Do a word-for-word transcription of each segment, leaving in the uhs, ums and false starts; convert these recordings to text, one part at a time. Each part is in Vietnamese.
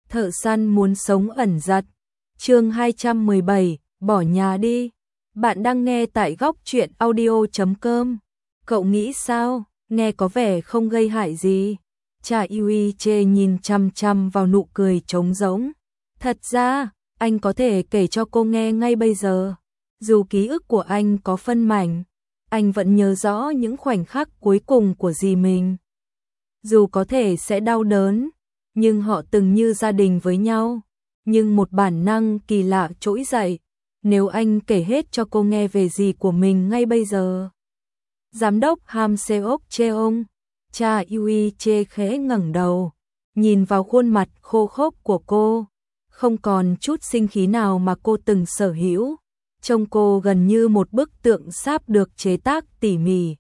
Thợ săn muốn sống ẩn giật. Chương hai trăm mười bảy, bỏ nhà đi. Bạn đang nghe tại góc truyện audio chấm com. Cậu nghĩ sao? Nghe có vẻ không gây hại gì. Cha Yui chê nhìn chăm chăm vào nụ cười trống rỗng. Thật ra, anh có thể kể cho cô nghe ngay bây giờ. Dù ký ức của anh có phân mảnh, anh vẫn nhớ rõ những khoảnh khắc cuối cùng của dì mình. Dù có thể sẽ đau đớn, nhưng họ từng như gia đình với nhau. Nhưng một bản năng kỳ lạ trỗi dậy, nếu anh kể hết cho cô nghe về dì của mình ngay bây giờ. Giám đốc Ham Seok Cheong, cha Yui chê khẽ ngẩng đầu, nhìn vào khuôn mặt khô khốc của cô, không còn chút sinh khí nào mà cô từng sở hữu. Trông cô gần như một bức tượng sáp được chế tác tỉ mỉ.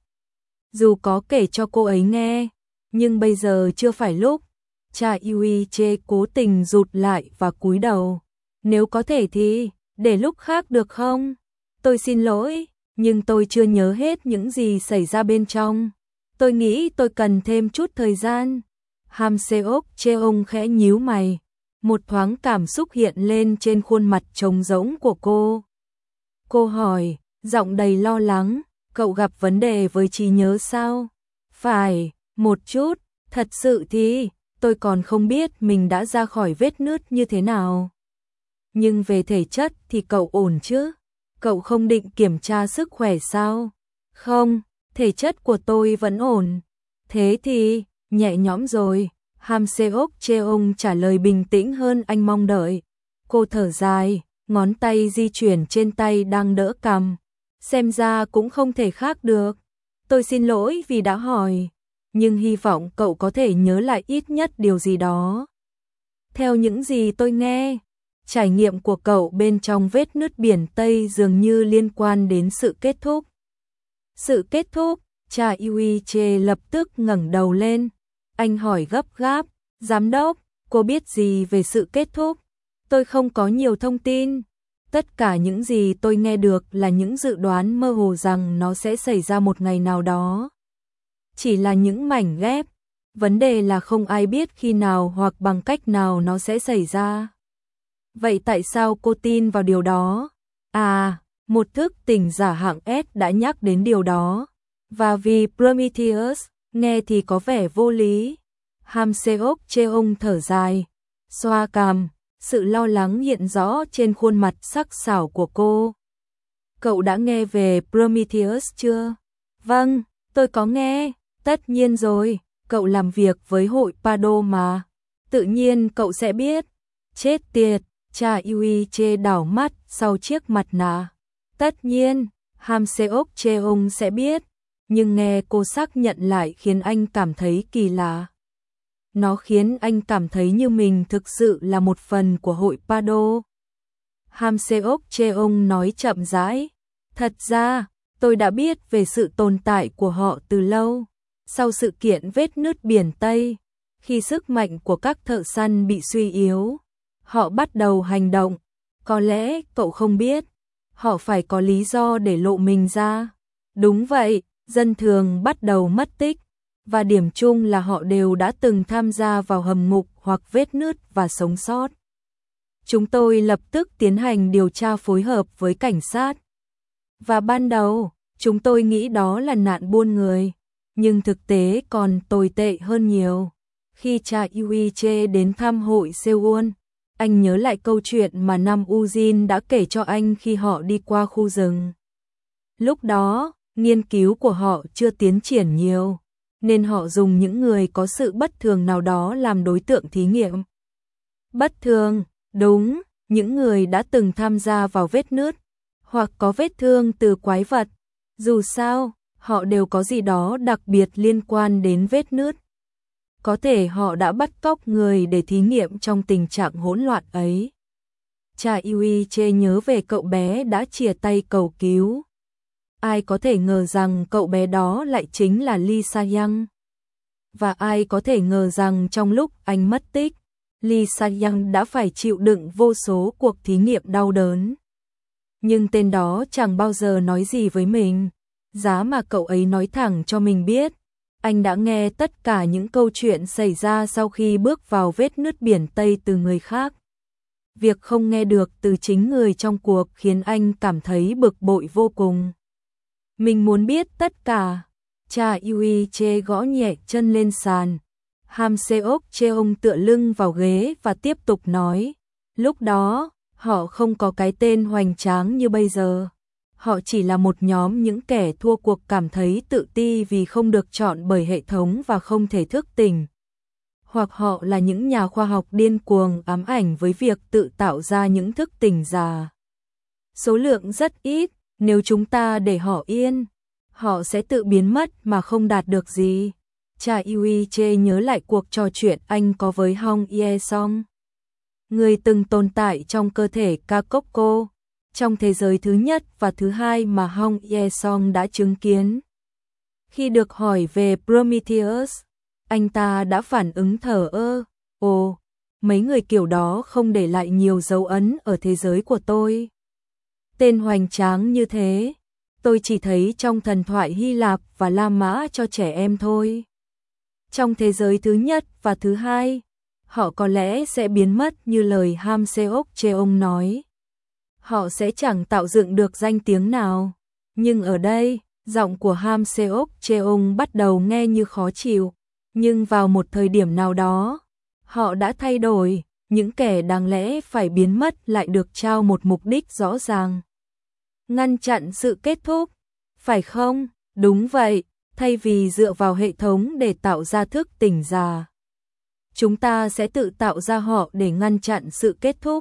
Dù có kể cho cô ấy nghe, nhưng bây giờ chưa phải lúc. Cha Yui chê cố tình rụt lại và cúi đầu. Nếu có thể thì, để lúc khác được không? Tôi xin lỗi, nhưng tôi chưa nhớ hết những gì xảy ra bên trong. Tôi nghĩ tôi cần thêm chút thời gian. Ham Seok Cheong khẽ nhíu mày. Một thoáng cảm xúc hiện lên trên khuôn mặt trống rỗng của cô. Cô hỏi, giọng đầy lo lắng, cậu gặp vấn đề với trí nhớ sao? Phải, một chút, thật sự thì, tôi còn không biết mình đã ra khỏi vết nứt như thế nào. Nhưng về thể chất thì cậu ổn chứ? Cậu không định kiểm tra sức khỏe sao? Không, thể chất của tôi vẫn ổn. Thế thì, nhẹ nhõm rồi. Ham Seok Cheong trả lời bình tĩnh hơn anh mong đợi. Cô thở dài, ngón tay di chuyển trên tay đang đỡ cằm. Xem ra cũng không thể khác được. Tôi xin lỗi vì đã hỏi, nhưng hy vọng cậu có thể nhớ lại ít nhất điều gì đó. Theo những gì tôi nghe, trải nghiệm của cậu bên trong vết nứt biển Tây dường như liên quan đến sự kết thúc. Sự kết thúc, cha Yui chê lập tức ngẩng đầu lên. Anh hỏi gấp gáp, giám đốc, cô biết gì về sự kết thúc? Tôi không có nhiều thông tin. Tất cả những gì tôi nghe được là những dự đoán mơ hồ rằng nó sẽ xảy ra một ngày nào đó. Chỉ là những mảnh ghép. Vấn đề là không ai biết khi nào hoặc bằng cách nào nó sẽ xảy ra. Vậy tại sao cô tin vào điều đó? À, một thức tỉnh giả hạng S đã nhắc đến điều đó. Và vì Prometheus, nghe thì có vẻ vô lý. Ham Seok Cheong thở dài, xoa cằm, sự lo lắng hiện rõ trên khuôn mặt sắc sảo của cô. Cậu đã nghe về Prometheus chưa? Vâng, tôi có nghe, tất nhiên rồi, cậu làm việc với hội Pado mà. Tự nhiên cậu sẽ biết. Chết tiệt, cha Yui chê đảo mắt sau chiếc mặt nạ. Tất nhiên, Ham Seok Cheong sẽ biết. Nhưng nghe cô xác nhận lại khiến anh cảm thấy kỳ lạ. Nó khiến anh cảm thấy như mình thực sự là một phần của hội Pado. Ham Seok Cheong nói chậm rãi. Thật ra, tôi đã biết về sự tồn tại của họ từ lâu. Sau sự kiện vết nứt biển Tây, khi sức mạnh của các thợ săn bị suy yếu, họ bắt đầu hành động. Có lẽ cậu không biết, họ phải có lý do để lộ mình ra. Đúng vậy. Dân thường bắt đầu mất tích, và điểm chung là họ đều đã từng tham gia vào hầm ngục hoặc vết nứt và sống sót. Chúng tôi lập tức tiến hành điều tra phối hợp với cảnh sát. Và ban đầu, chúng tôi nghĩ đó là nạn buôn người, nhưng thực tế còn tồi tệ hơn nhiều. Khi cha Yui chê đến thăm hội Seoul, anh nhớ lại câu chuyện mà Nam Ujin đã kể cho anh khi họ đi qua khu rừng. Lúc đó, nghiên cứu của họ chưa tiến triển nhiều, nên họ dùng những người có sự bất thường nào đó làm đối tượng thí nghiệm. Bất thường, đúng, những người đã từng tham gia vào vết nứt, hoặc có vết thương từ quái vật. Dù sao, họ đều có gì đó đặc biệt liên quan đến vết nứt. Có thể họ đã bắt cóc người để thí nghiệm trong tình trạng hỗn loạn ấy. Cha Yui chê nhớ về cậu bé đã chìa tay cầu cứu. Ai có thể ngờ rằng cậu bé đó lại chính là Lee Sa-young. Và ai có thể ngờ rằng trong lúc anh mất tích, Lee Sa-young đã phải chịu đựng vô số cuộc thí nghiệm đau đớn. Nhưng tên đó chẳng bao giờ nói gì với mình. Giá mà cậu ấy nói thẳng cho mình biết, Anh đã nghe tất cả những câu chuyện xảy ra sau khi bước vào vết nứt biển Tây từ người khác. Việc không nghe được từ chính người trong cuộc khiến anh cảm thấy bực bội vô cùng. Mình muốn biết tất cả. Cha Yui Che gõ nhẹ chân lên sàn. Ham Seok Cheong tựa lưng vào ghế và tiếp tục nói. Lúc đó, họ không có cái tên hoành tráng như bây giờ. Họ chỉ là một nhóm những kẻ thua cuộc cảm thấy tự ti vì không được chọn bởi hệ thống và không thể thức tỉnh. Hoặc họ là những nhà khoa học điên cuồng ám ảnh với việc tự tạo ra những thức tỉnh giả. Số lượng rất ít, nếu chúng ta để họ yên, họ sẽ tự biến mất mà không đạt được gì. Cha Yui Che nhớ lại cuộc trò chuyện anh có với Hong Ye Song, người từng tồn tại trong cơ thể Kakoko, trong thế giới thứ nhất và thứ hai mà Hong Ye Song đã chứng kiến. Khi được hỏi về Prometheus, anh ta đã phản ứng thờ ơ. Ồ, mấy người kiểu đó không để lại nhiều dấu ấn ở thế giới của tôi. Tên hoành tráng như thế, tôi chỉ thấy trong thần thoại Hy Lạp và La Mã cho trẻ em thôi. Trong thế giới thứ nhất và thứ hai, họ có lẽ sẽ biến mất như lời Ham Seok Cheong nói. Họ sẽ chẳng tạo dựng được danh tiếng nào. Nhưng ở đây, giọng của Ham Seok Cheong bắt đầu nghe như khó chịu. Nhưng vào một thời điểm nào đó, họ đã thay đổi. Những kẻ đáng lẽ phải biến mất lại được trao một mục đích rõ ràng. Ngăn chặn sự kết thúc. Phải không? Đúng vậy. Thay vì dựa vào hệ thống để tạo ra thức tỉnh giả, chúng ta sẽ tự tạo ra họ để ngăn chặn sự kết thúc.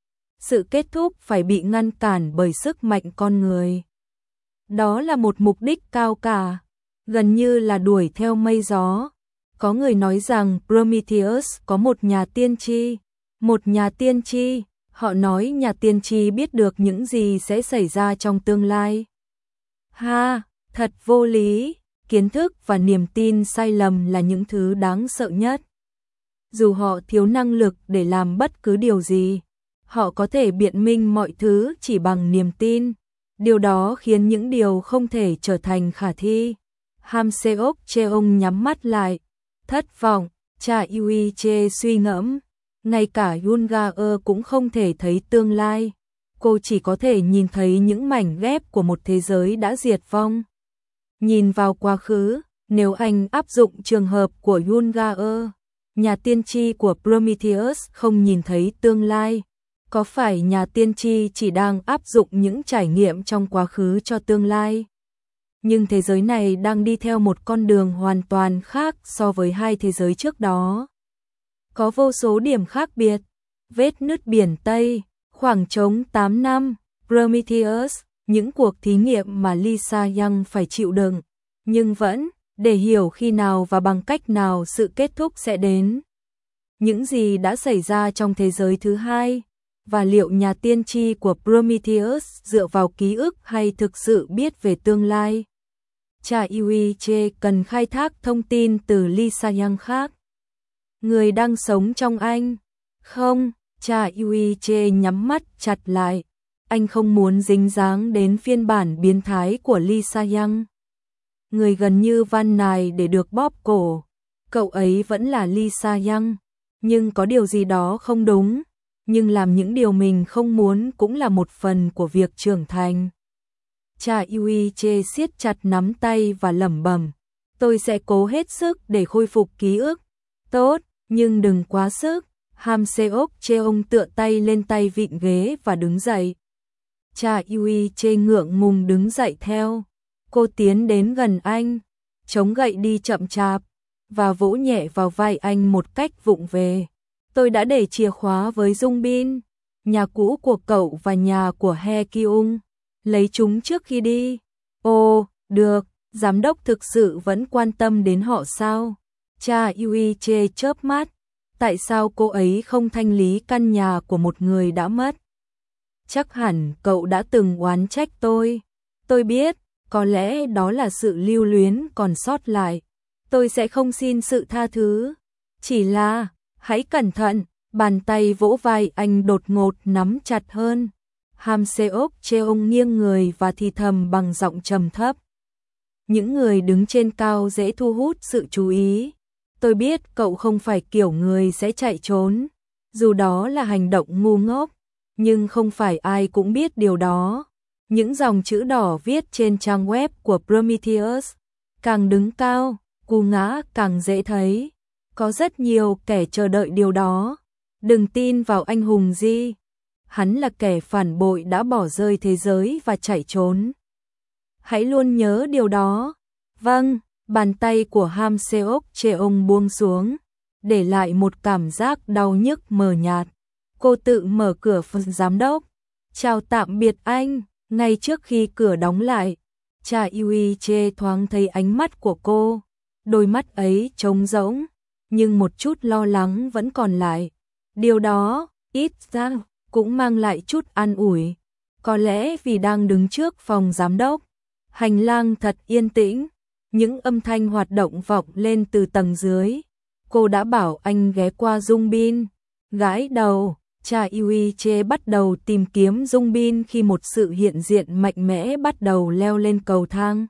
Sự kết thúc phải bị ngăn cản bởi sức mạnh con người. Đó là một mục đích cao cả, gần như là đuổi theo mây gió. Có người nói rằng Prometheus có một nhà tiên tri. Một nhà tiên tri, họ nói nhà tiên tri biết được những gì sẽ xảy ra trong tương lai. Ha, thật vô lý. Kiến thức và niềm tin sai lầm là những thứ đáng sợ nhất. Dù họ thiếu năng lực để làm bất cứ điều gì, họ có thể biện minh mọi thứ chỉ bằng niềm tin. Điều đó khiến những điều không thể trở thành khả thi. Ham Seok Cheong nhắm mắt lại. Thất vọng, cha Yui Che suy ngẫm. Ngay cả Yoon Ga-eul cũng không thể thấy tương lai. Cô chỉ có thể nhìn thấy những mảnh ghép của một thế giới đã diệt vong. Nhìn vào quá khứ, nếu anh áp dụng trường hợp của Yoon Ga-eul, nhà tiên tri của Prometheus không nhìn thấy tương lai, có phải nhà tiên tri chỉ đang áp dụng những trải nghiệm trong quá khứ cho tương lai? Nhưng thế giới này đang đi theo một con đường hoàn toàn khác so với hai thế giới trước đó. Có vô số điểm khác biệt. Vết nứt biển Tây, khoảng trống tám năm, Prometheus, những cuộc thí nghiệm mà Lisa Young phải chịu đựng, nhưng vẫn, để hiểu khi nào và bằng cách nào sự kết thúc sẽ đến. Những gì đã xảy ra trong thế giới thứ hai, và liệu nhà tiên tri của Prometheus dựa vào ký ức hay thực sự biết về tương lai? Cha Yui Che cần khai thác thông tin từ Lisa Young khác. Người đang sống trong anh. Không, cha Yui Che nhắm mắt chặt lại. Anh không muốn dính dáng đến phiên bản biến thái của Lisa Young. Người gần như van nài để được bóp cổ. Cậu ấy vẫn là Lisa Young, nhưng có điều gì đó không đúng. Nhưng làm những điều mình không muốn cũng là một phần của việc trưởng thành. Cha Yui Che siết chặt nắm tay và lẩm bẩm. Tôi sẽ cố hết sức để khôi phục ký ức. Tốt, nhưng đừng quá sức. Ham Seok Cheong tựa tay lên tay vịn ghế và đứng dậy. Cha Yui Che ngượng ngùng đứng dậy theo. Cô tiến đến gần anh, chống gậy đi chậm chạp, và vỗ nhẹ vào vai anh một cách vụng về. Tôi đã để chìa khóa với Dung Bin, nhà cũ của cậu và nhà của He Kyung. Lấy chúng trước khi đi. Ồ, được, giám đốc thực sự vẫn quan tâm đến họ sao? Cha Yui Che chớp mắt. Tại sao cô ấy không thanh lý căn nhà của một người đã mất? Chắc hẳn cậu đã từng oán trách tôi. Tôi biết, có lẽ đó là sự lưu luyến còn sót lại. Tôi sẽ không xin sự tha thứ. Chỉ là, hãy cẩn thận. Bàn tay vỗ vai anh đột ngột nắm chặt hơn. Ham Seok Cheong nghiêng người và thì thầm bằng giọng trầm thấp. những người đứng trên cao dễ thu hút sự chú ý. Tôi biết cậu không phải kiểu người sẽ chạy trốn, dù đó là hành động ngu ngốc, nhưng không phải ai cũng biết điều đó. Những dòng chữ đỏ viết trên trang web của Prometheus, càng đứng cao, cú ngã càng dễ thấy. Có rất nhiều kẻ chờ đợi điều đó. Đừng tin vào anh hùng Di. Hắn là kẻ phản bội đã bỏ rơi thế giới và chạy trốn. Hãy luôn nhớ điều đó. Vâng, bàn tay của Ham Seok Cheong buông xuống, để lại một cảm giác đau nhức mờ nhạt. Cô tự mở cửa phần giám đốc. Chào tạm biệt anh. Ngay trước khi cửa đóng lại, cha Yui Che thoáng thấy ánh mắt của cô. Đôi mắt ấy trống rỗng, nhưng một chút lo lắng vẫn còn lại. Điều đó, ít ra, cũng mang lại chút an ủi. Có lẽ vì đang đứng trước phòng giám đốc, hành lang thật yên tĩnh, những âm thanh hoạt động vọng lên từ tầng dưới. Cô đã bảo anh ghé qua Dung Bin. Gãi đầu, cha Yui Che bắt đầu tìm kiếm Dung Bin khi một sự hiện diện mạnh mẽ bắt đầu leo lên cầu thang.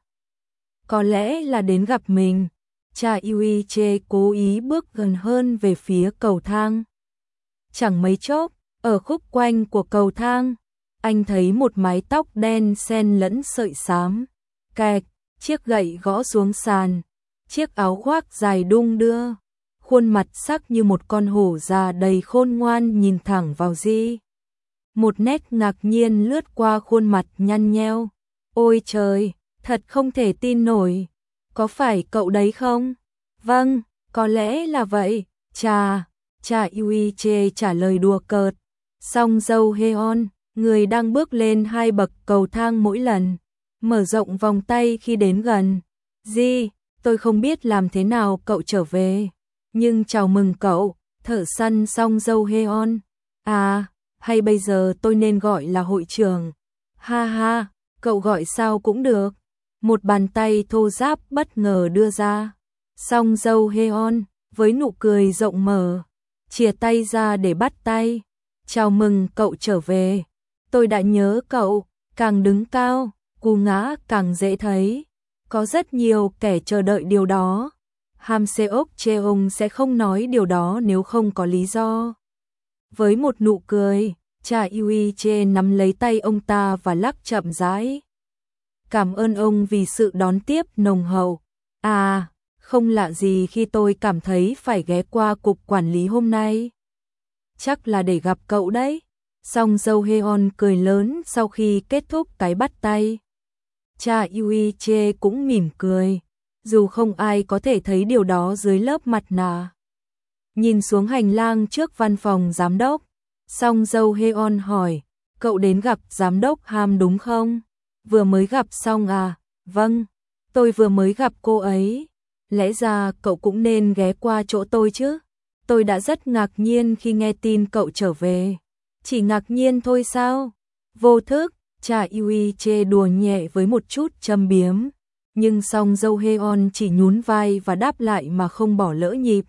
Có lẽ là đến gặp mình. Cha Yui Che cố ý bước gần hơn về phía cầu thang. Chẳng mấy chốc, ở khúc quanh của cầu thang, anh thấy một mái tóc đen xen lẫn sợi xám. Kẹt, chiếc gậy gõ xuống sàn, chiếc áo khoác dài đung đưa, khuôn mặt sắc như một con hổ già đầy khôn ngoan nhìn thẳng vào Di. Một nét ngạc nhiên lướt qua khuôn mặt nhăn nheo. Ôi trời, thật không thể tin nổi. Có phải cậu đấy không? Vâng, có lẽ là vậy. Cha, cha Yui Che trả lời đùa cợt. Song Dâu Heon, người đang bước lên hai bậc cầu thang mỗi lần, mở rộng vòng tay khi đến gần. Di, tôi không biết làm thế nào cậu trở về, nhưng chào mừng cậu. Thở săn Song Dâu Heon. À, hay bây giờ tôi nên gọi là hội trưởng? Ha ha, cậu gọi sao cũng được. Một bàn tay thô ráp bất ngờ đưa ra. Song Dâu Heon, với nụ cười rộng mở, chìa tay ra để bắt tay. Chào mừng cậu trở về. Tôi đã nhớ cậu. Càng đứng cao, cú ngã càng dễ thấy. Có rất nhiều kẻ chờ đợi điều đó. Ham Seok Cheong sẽ không nói điều đó nếu không có lý do. Với một nụ cười, cha Yui Che nắm lấy tay ông ta và lắc chậm rãi. Cảm ơn ông vì sự đón tiếp nồng hậu. À, không lạ gì khi tôi cảm thấy phải ghé qua cục quản lý hôm nay. Chắc là để gặp cậu đấy. Song Dâu Heon cười lớn sau khi kết thúc cái bắt tay. Cha Yui Che cũng mỉm cười, dù không ai có thể thấy điều đó dưới lớp mặt nạ. Nhìn xuống hành lang trước văn phòng giám đốc, Song Dâu Heon hỏi, cậu đến gặp giám đốc Ham đúng không? Vừa mới gặp xong à? Vâng, tôi vừa mới gặp cô ấy. Lẽ ra cậu cũng nên ghé qua chỗ tôi chứ. Tôi đã rất ngạc nhiên khi nghe tin cậu trở về. Chỉ ngạc nhiên thôi sao? Vô thức, cha Yui Che đùa nhẹ với một chút châm biếm. Nhưng Song Dâu Heon chỉ nhún vai và đáp lại mà không bỏ lỡ nhịp.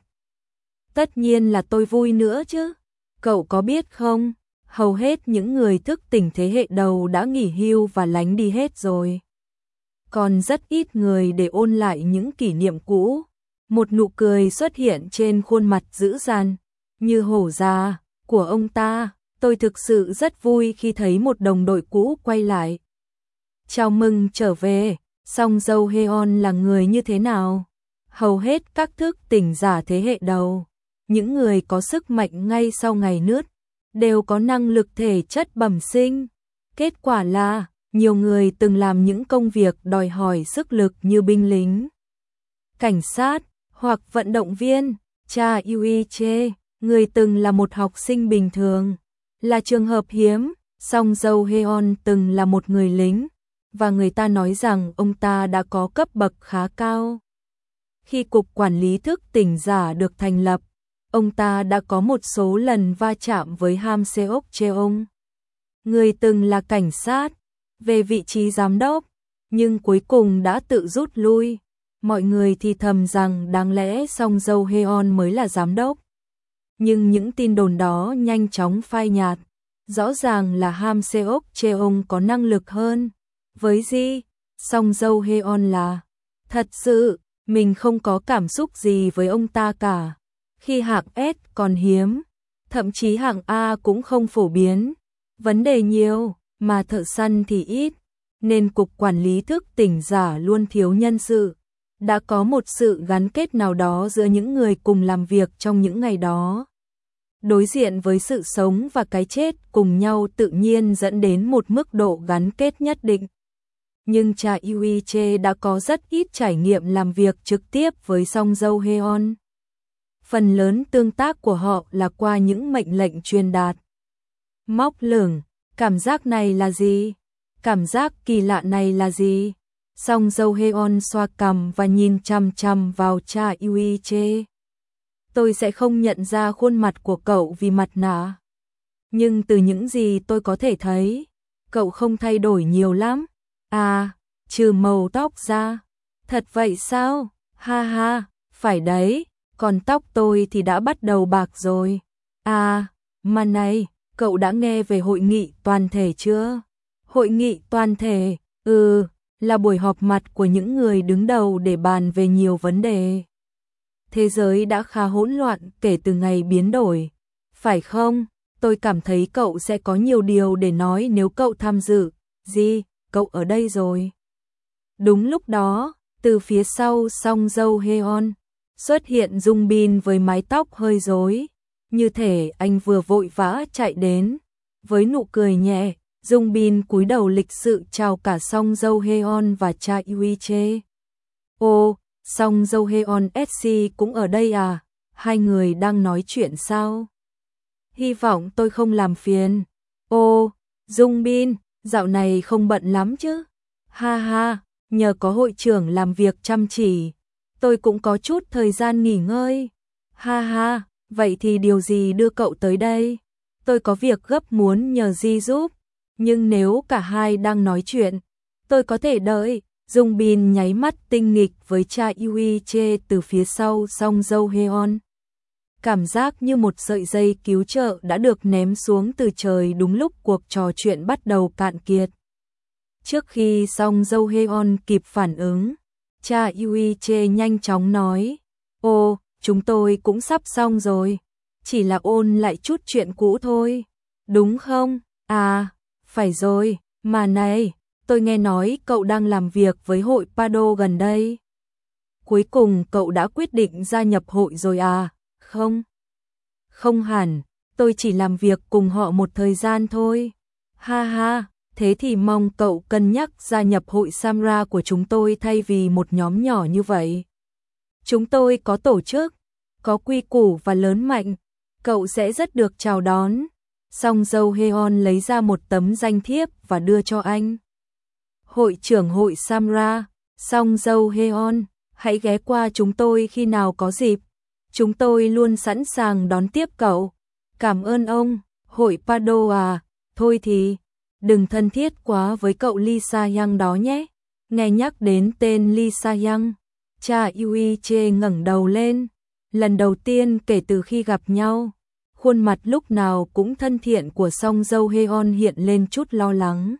Tất nhiên là tôi vui nữa chứ. Cậu có biết không? Hầu hết những người thức tỉnh thế hệ đầu đã nghỉ hưu và lánh đi hết rồi. Còn rất ít người để ôn lại những kỷ niệm cũ. Một nụ cười xuất hiện trên khuôn mặt dữ dằn, như hổ già, của ông ta. Tôi thực sự rất vui khi thấy một đồng đội cũ quay lại. Chào mừng trở về. Song Dâu Heon là người như thế nào? Hầu hết các thức tỉnh giả thế hệ đầu, những người có sức mạnh ngay sau ngày nứt, đều có năng lực thể chất bẩm sinh. Kết quả là, nhiều người từng làm những công việc đòi hỏi sức lực như binh lính, cảnh sát, hoặc vận động viên. Cha Yui Che, người từng là một học sinh bình thường, là trường hợp hiếm. Song Dâu Heon từng là một người lính, và người ta nói rằng ông ta đã có cấp bậc khá cao. Khi Cục Quản lý Thức tỉnh giả được thành lập, ông ta đã có một số lần va chạm với Ham Seok Cheong, người từng là cảnh sát, về vị trí giám đốc, nhưng cuối cùng đã tự rút lui. Mọi người thì thầm rằng đáng lẽ Song Dâu Heon mới là giám đốc. Nhưng những tin đồn đó nhanh chóng phai nhạt. Rõ ràng là Ham Seok Cheong có năng lực hơn. Với Di, Song Dâu Heon là Thật sự, mình không có cảm xúc gì với ông ta cả. Khi hạng S còn hiếm, thậm chí hạng A cũng không phổ biến. Vấn đề nhiều, mà thợ săn thì ít, nên cục quản lý thức tỉnh giả luôn thiếu nhân sự. Đã có một sự gắn kết nào đó giữa những người cùng làm việc trong những ngày đó. Đối diện với sự sống và cái chết cùng nhau tự nhiên dẫn đến một mức độ gắn kết nhất định. Nhưng cha Yuiche đã có rất ít trải nghiệm làm việc trực tiếp với Song Joong Heon. Phần lớn tương tác của họ là qua những mệnh lệnh truyền đạt. Móc lửng, cảm giác này là gì? Cảm giác kỳ lạ này là gì? Song Joong Heon xoa cằm và nhìn chằm chằm vào cha Yuiche. Tôi sẽ không nhận ra khuôn mặt của cậu vì mặt nạ. Nhưng từ những gì tôi có thể thấy, cậu không thay đổi nhiều lắm. À, trừ màu tóc ra. Thật vậy sao? Ha ha, phải đấy, còn tóc tôi thì đã bắt đầu bạc rồi. À, mà này, cậu đã nghe về hội nghị toàn thể chưa? Hội nghị toàn thể, ừ, là buổi họp mặt của những người đứng đầu để bàn về nhiều vấn đề. Thế giới đã khá hỗn loạn kể từ ngày biến đổi. Phải không? Tôi cảm thấy cậu sẽ có nhiều điều để nói nếu cậu tham dự. Gì? Cậu ở đây rồi. Đúng lúc đó, từ phía sau Song Joong Heon xuất hiện Jung Bin với mái tóc hơi rối, như thể anh vừa vội vã chạy đến. Với nụ cười nhẹ, Jung Bin cúi đầu lịch sự chào cả Song Joong Heon và cha Yuiche. Ô, Song Joong Heon ét xê cũng ở đây à? Hai người đang nói chuyện sao? Hy vọng tôi không làm phiền. Ô, Jung Bin, dạo này không bận lắm chứ? Ha ha, nhờ có hội trưởng làm việc chăm chỉ, tôi cũng có chút thời gian nghỉ ngơi. Ha ha, vậy thì điều gì đưa cậu tới đây? Tôi có việc gấp muốn nhờ Di giúp, nhưng nếu cả hai đang nói chuyện, tôi có thể đợi. Jung Bin nháy mắt tinh nghịch với cha Yuiche từ phía sau Song Joong Heon. Cảm giác như một sợi dây cứu trợ đã được ném xuống từ trời đúng lúc cuộc trò chuyện bắt đầu cạn kiệt. Trước khi Song Joong Heon kịp phản ứng, cha Yuiche nhanh chóng nói, ô, chúng tôi cũng sắp xong rồi, chỉ là ôn lại chút chuyện cũ thôi, đúng không? À, phải rồi, mà này, tôi nghe nói cậu đang làm việc với hội Pado gần đây. Cuối cùng cậu đã quyết định gia nhập hội rồi à? Không? Không hẳn, tôi chỉ làm việc cùng họ một thời gian thôi. Ha ha, thế thì mong cậu cân nhắc gia nhập hội Samra của chúng tôi thay vì một nhóm nhỏ như vậy. Chúng tôi có tổ chức, có quy củ và lớn mạnh, cậu sẽ rất được chào đón. Song Joong Heon lấy ra một tấm danh thiếp và đưa cho anh. Hội trưởng hội Samra, Song Joong Heon, hãy ghé qua chúng tôi khi nào có dịp. Chúng tôi luôn sẵn sàng đón tiếp cậu. Cảm ơn ông, hội Pado à, thôi thì, đừng thân thiết quá với cậu Lee Sa-young đó nhé. Nghe nhắc đến tên Lee Sa-young, cha Yuiche ngẩng đầu lên. Lần đầu tiên kể từ khi gặp nhau, khuôn mặt lúc nào cũng thân thiện của Song Joong Heon hiện lên chút lo lắng.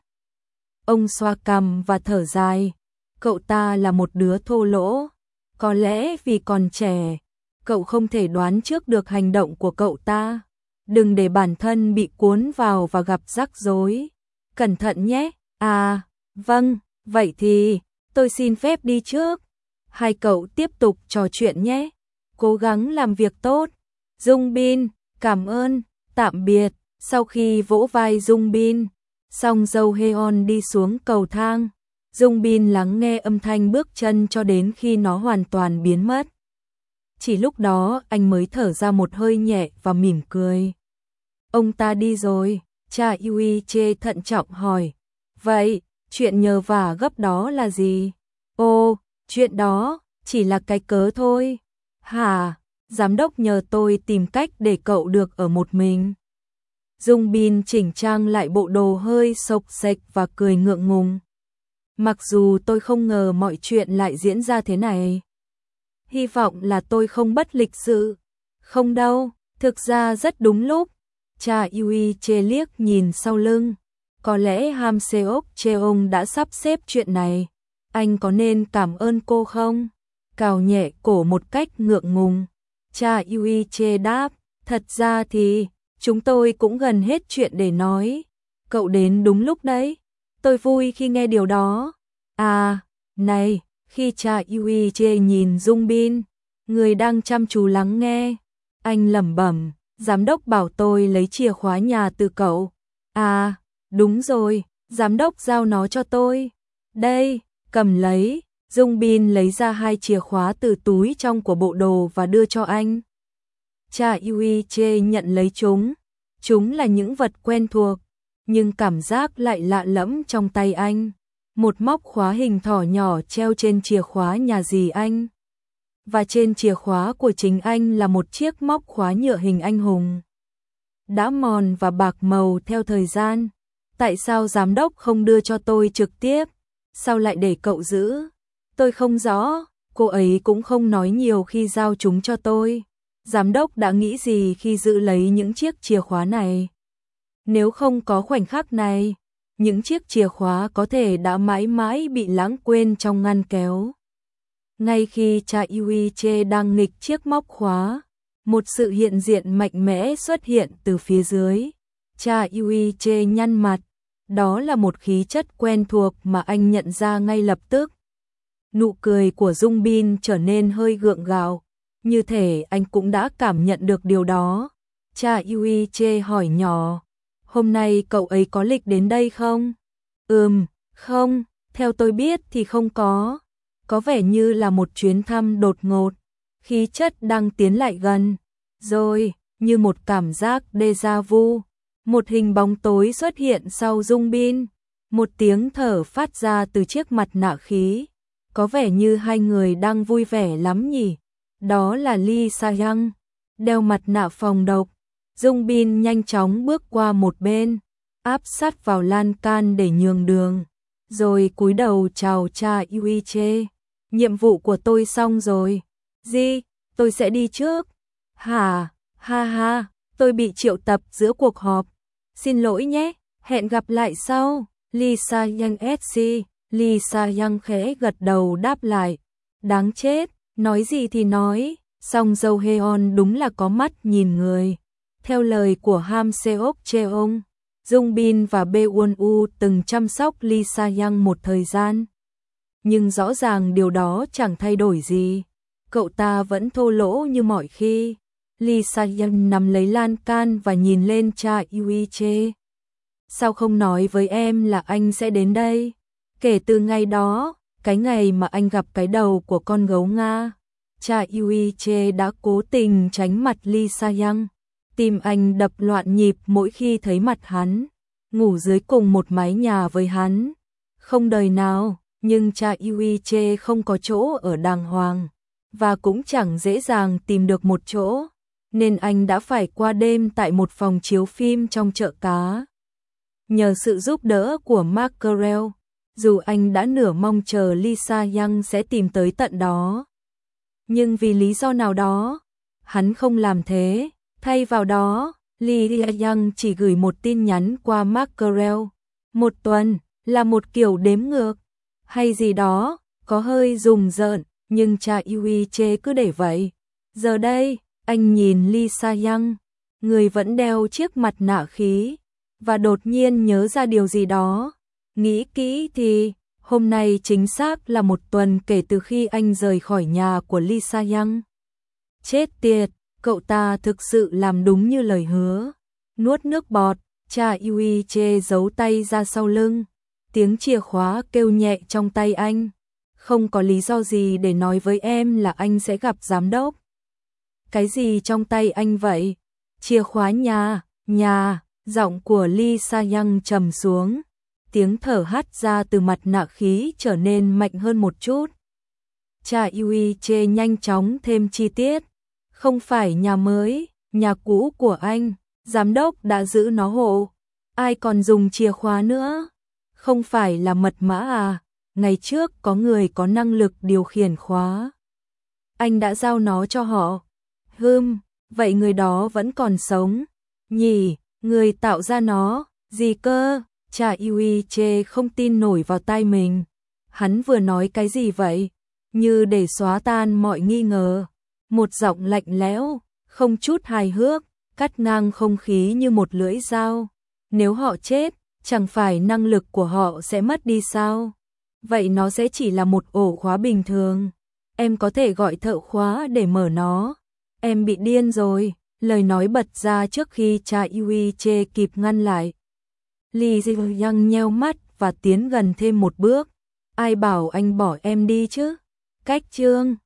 Ông xoa cằm và thở dài, cậu ta là một đứa thô lỗ, có lẽ vì còn trẻ, cậu không thể đoán trước được hành động của cậu ta. Đừng để bản thân bị cuốn vào và gặp rắc rối. Cẩn thận nhé. À, vâng, vậy thì, tôi xin phép đi trước. Hai cậu tiếp tục trò chuyện nhé. Cố gắng làm việc tốt. Jung Bin, cảm ơn, tạm biệt. Sau khi vỗ vai Jung Bin, Song Joong Heon đi xuống cầu thang. Jung Bin lắng nghe âm thanh bước chân cho đến khi nó hoàn toàn biến mất. Chỉ lúc đó anh mới thở ra một hơi nhẹ và mỉm cười. Ông ta đi rồi, cha Yuiche thận trọng hỏi. Vậy, chuyện nhờ vả gấp đó là gì? Ô, chuyện đó, chỉ là cái cớ thôi. Hả, giám đốc nhờ tôi tìm cách để cậu được ở một mình. Jung Bin chỉnh trang lại bộ đồ hơi xộc xệch và cười ngượng ngùng. Mặc dù tôi không ngờ mọi chuyện lại diễn ra thế này. Hy vọng là tôi không bất lịch sự. Không đâu, thực ra rất đúng lúc. Cha Yuiche liếc nhìn sau lưng. Có lẽ Ham Seok Cheong đã sắp xếp chuyện này. anh có nên cảm ơn cô không? Cào nhẹ cổ một cách ngượng ngùng. Cha Yuiche đáp, thật ra thì, chúng tôi cũng gần hết chuyện để nói. Cậu đến đúng lúc đấy. Tôi vui khi nghe điều đó. À, này, khi cha Yuiche nhìn Dung Bin, người đang chăm chú lắng nghe, anh lẩm bẩm, giám đốc bảo tôi lấy chìa khóa nhà từ cậu. À, đúng rồi, giám đốc giao nó cho tôi. Đây, cầm lấy. Dung Bin lấy ra hai chìa khóa từ túi trong của bộ đồ và đưa cho anh. Cha Yuiche nhận lấy chúng. Chúng là những vật quen thuộc, nhưng cảm giác lại lạ lẫm trong tay anh. Một móc khóa hình thỏ nhỏ treo trên chìa khóa nhà dì anh. Và trên chìa khóa của chính anh là một chiếc móc khóa nhựa hình anh hùng. Đã mòn và bạc màu theo thời gian. Tại sao giám đốc không đưa cho tôi trực tiếp? Sao lại để cậu giữ? Tôi không rõ, cô ấy cũng không nói nhiều khi giao chúng cho tôi. Giám đốc đã nghĩ gì khi giữ lấy những chiếc chìa khóa này? Nếu không có khoảnh khắc này, những chiếc chìa khóa có thể đã mãi mãi bị lãng quên trong ngăn kéo. Ngay khi cha Yuiche đang nghịch chiếc móc khóa, một sự hiện diện mạnh mẽ xuất hiện từ phía dưới. Cha Yuiche nhăn mặt, đó là một khí chất quen thuộc mà anh nhận ra ngay lập tức. Nụ cười của Dung Bin trở nên hơi gượng gạo, như thể anh cũng đã cảm nhận được điều đó. Cha Yuiche hỏi nhỏ, hôm nay cậu ấy có lịch đến đây không? Ừm, không, theo tôi biết thì không có. Có vẻ như là một chuyến thăm đột ngột, khí chất đang tiến lại gần. Rồi, như một cảm giác déjà vu, một hình bóng tối xuất hiện sau Dung Bin. Một tiếng thở phát ra từ chiếc mặt nạ khí. Có vẻ như hai người đang vui vẻ lắm nhỉ. Đó là Lee Sa-young, đeo mặt nạ phòng độc. Dung Bin nhanh chóng bước qua một bên, áp sát vào lan can để nhường đường, rồi cúi đầu chào cha Yuiche. Nhiệm vụ của tôi xong rồi. Gì? Tôi sẽ đi trước. Hả? Ha ha, tôi bị triệu tập giữa cuộc họp. Xin lỗi nhé, hẹn gặp lại sau. Lee Sa-young ét xê. Lee Sa-young khẽ gật đầu đáp lại. Đáng chết, nói gì thì nói, song Jo Heon đúng là có mắt nhìn người. Theo lời của Ham Seok Cheong, Dung Bin và Bae Won U từng chăm sóc Lee Sa-young một thời gian. Nhưng rõ ràng điều đó chẳng thay đổi gì. Cậu ta vẫn thô lỗ như mọi khi. Lee Sa-young nắm lấy lan can và nhìn lên cha Yuiche. Sao không nói với em là anh sẽ đến đây? Kể từ ngày đó, cái ngày mà anh gặp cái đầu của con gấu Nga, cha Yuiche đã cố tình tránh mặt Lee Sa-young. Tim anh đập loạn nhịp mỗi khi thấy mặt hắn, ngủ dưới cùng một mái nhà với hắn. Không đời nào, nhưng cha Yuiche không có chỗ ở đàng hoàng, và cũng chẳng dễ dàng tìm được một chỗ, nên anh đã phải qua đêm tại một phòng chiếu phim trong chợ cá. Nhờ sự giúp đỡ của Mackerel, dù anh đã nửa mong chờ Lee Sa-young sẽ tìm tới tận đó, nhưng vì lý do nào đó, hắn không làm thế. Thay vào đó, Lee Sa-young chỉ gửi một tin nhắn qua Mackerel. Một tuần là một kiểu đếm ngược hay gì đó, có hơi rùng rợn, nhưng cha Yuiche cứ để vậy. Giờ đây, anh nhìn Lee Sa-young, người vẫn đeo chiếc mặt nạ khí, và đột nhiên nhớ ra điều gì đó. Nghĩ kỹ thì, hôm nay chính xác là một tuần kể từ khi anh rời khỏi nhà của Lee Sa-young. Chết tiệt, cậu ta thực sự làm đúng như lời hứa. Nuốt nước bọt, cha Yuiche giấu tay ra sau lưng. Tiếng chìa khóa kêu nhẹ trong tay anh. Không có lý do gì để nói với em là anh sẽ gặp giám đốc. Cái gì trong tay anh vậy? Chìa khóa nhà, nhà, giọng của Lee Sa-young trầm xuống. Tiếng thở hắt ra từ mặt nạ khí trở nên mạnh hơn một chút. Cha Yuiche nhanh chóng thêm chi tiết. Không phải nhà mới, nhà cũ của anh, giám đốc đã giữ nó hộ. Ai còn dùng chìa khóa nữa? Không phải là mật mã à? Ngày trước có người có năng lực điều khiển khóa. Anh đã giao nó cho họ. Hừm, vậy người đó vẫn còn sống. Nhỉ, người tạo ra nó, gì cơ? Cha Yuiche không tin nổi vào tai mình. Hắn vừa nói cái gì vậy? Như để xóa tan mọi nghi ngờ. Một giọng lạnh lẽo, không chút hài hước, cắt ngang không khí như một lưỡi dao. Nếu họ chết, chẳng phải năng lực của họ sẽ mất đi sao? Vậy nó sẽ chỉ là một ổ khóa bình thường. Em có thể gọi thợ khóa để mở nó. Em bị điên rồi, lời nói bật ra trước khi cha Yui Che kịp ngăn lại. Li Ziyang nheo mắt và tiến gần thêm một bước. Ai bảo anh bỏ em đi chứ? Cách chương